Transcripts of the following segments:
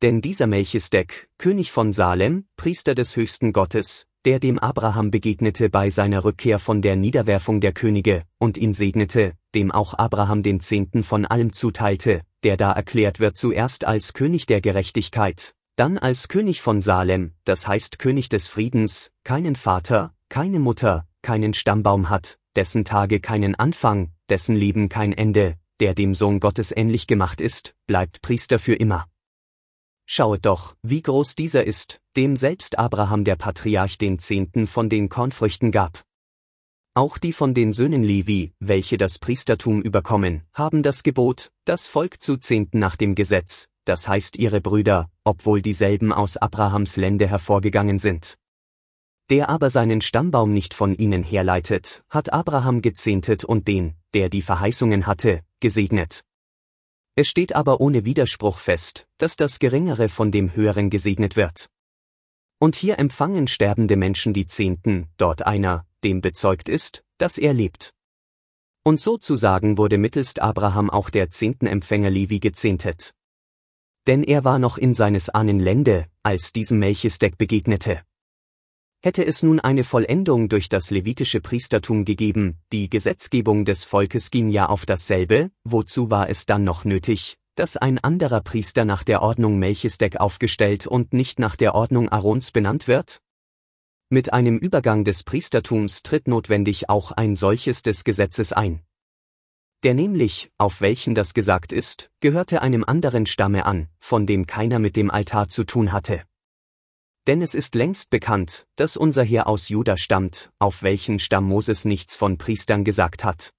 Denn dieser Melchisedek, König von Salem, Priester des höchsten Gottes, der dem Abraham begegnete bei seiner Rückkehr von der Niederwerfung der Könige und ihn segnete, dem auch Abraham den Zehnten von allem zuteilte, der da erklärt wird zuerst als König der Gerechtigkeit, dann als König von Salem, das heißt König des Friedens, keinen Vater, keine Mutter, keinen Stammbaum hat, dessen Tage keinen Anfang, dessen Leben kein Ende, der dem Sohn Gottes ähnlich gemacht ist, bleibt Priester für immer. Schauet doch, wie groß dieser ist, dem selbst Abraham der Patriarch den Zehnten von den Kornfrüchten gab. Auch die von den Söhnen Levi, welche das Priestertum überkommen, haben das Gebot, das Volk zu Zehnten nach dem Gesetz, das heißt ihre Brüder, obwohl dieselben aus Abrahams Lände hervorgegangen sind. Der aber seinen Stammbaum nicht von ihnen herleitet, hat Abraham gezehntet und den, der die Verheißungen hatte, gesegnet. Es steht aber ohne Widerspruch fest, dass das Geringere von dem Höheren gesegnet wird. Und hier empfangen sterbende Menschen die Zehnten, dort einer, dem bezeugt ist, dass er lebt. Und sozusagen wurde mittelst Abraham auch der Zehntenempfänger Levi gezehntet. Denn er war noch in seines Ahnen Lände, als diesem Melchisedek begegnete. Hätte es nun eine Vollendung durch das levitische Priestertum gegeben, die Gesetzgebung des Volkes ging ja auf dasselbe, wozu war es dann noch nötig, dass ein anderer Priester nach der Ordnung Melchisedek aufgestellt und nicht nach der Ordnung Aarons benannt wird? Mit einem Übergang des Priestertums tritt notwendig auch ein solches des Gesetzes ein. Der nämlich, auf welchen das gesagt ist, gehörte einem anderen Stamme an, von dem keiner mit dem Altar zu tun hatte. Denn es ist längst bekannt, dass unser Heer aus Juda stammt, auf welchen Stamm Moses nichts von Priestern gesagt hat.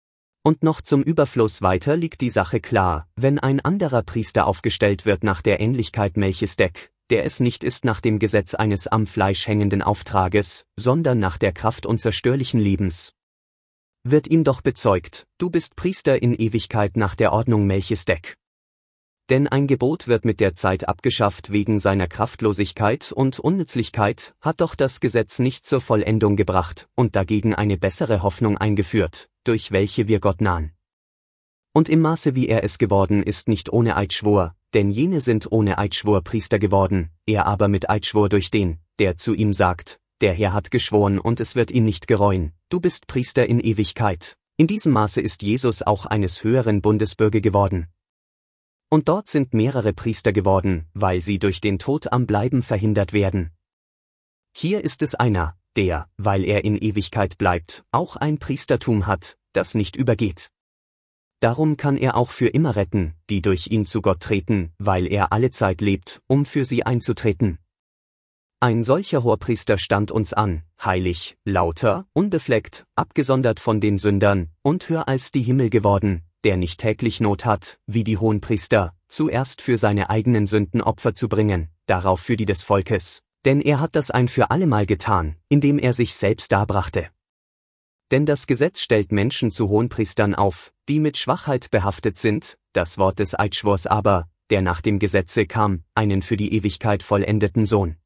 Und noch zum Überfluss weiter liegt die Sache klar, wenn ein anderer Priester aufgestellt wird nach der Ähnlichkeit Melchisedek, der es nicht ist nach dem Gesetz eines am Fleisch hängenden Auftrages, sondern nach der Kraft unzerstörlichen Lebens. Wird ihm doch bezeugt, du bist Priester in Ewigkeit nach der Ordnung Melchisedek. Denn ein Gebot wird mit der Zeit abgeschafft wegen seiner Kraftlosigkeit und Unnützlichkeit, hat doch das Gesetz nicht zur Vollendung gebracht und dagegen eine bessere Hoffnung eingeführt, durch welche wir Gott nahen. Und im Maße wie er es geworden ist nicht ohne Eidschwur, denn jene sind ohne Eidschwur Priester geworden, er aber mit Eidschwur durch den, der zu ihm sagt, der Herr hat geschworen und es wird ihn nicht gereuen, du bist Priester in Ewigkeit. In diesem Maße ist Jesus auch eines höheren Bundesbürger geworden. Und dort sind mehrere Priester geworden, weil sie durch den Tod am Bleiben verhindert werden. Hier ist es einer, der, weil er in Ewigkeit bleibt, auch ein Priestertum hat, das nicht übergeht. Darum kann er auch für immer retten, die durch ihn zu Gott treten, weil er allezeit lebt, um für sie einzutreten. Ein solcher Hohepriester stand uns an, heilig, lauter, unbefleckt, abgesondert von den Sündern, und höher als die Himmel geworden, der nicht täglich Not hat, wie die Hohenpriester, zuerst für seine eigenen Sünden Opfer zu bringen, darauf für die des Volkes, denn er hat das ein für allemal getan, indem er sich selbst darbrachte. Denn das Gesetz stellt Menschen zu Hohenpriestern auf, die mit Schwachheit behaftet sind, das Wort des Eidschwurs aber, der nach dem Gesetze kam, einen für die Ewigkeit vollendeten Sohn.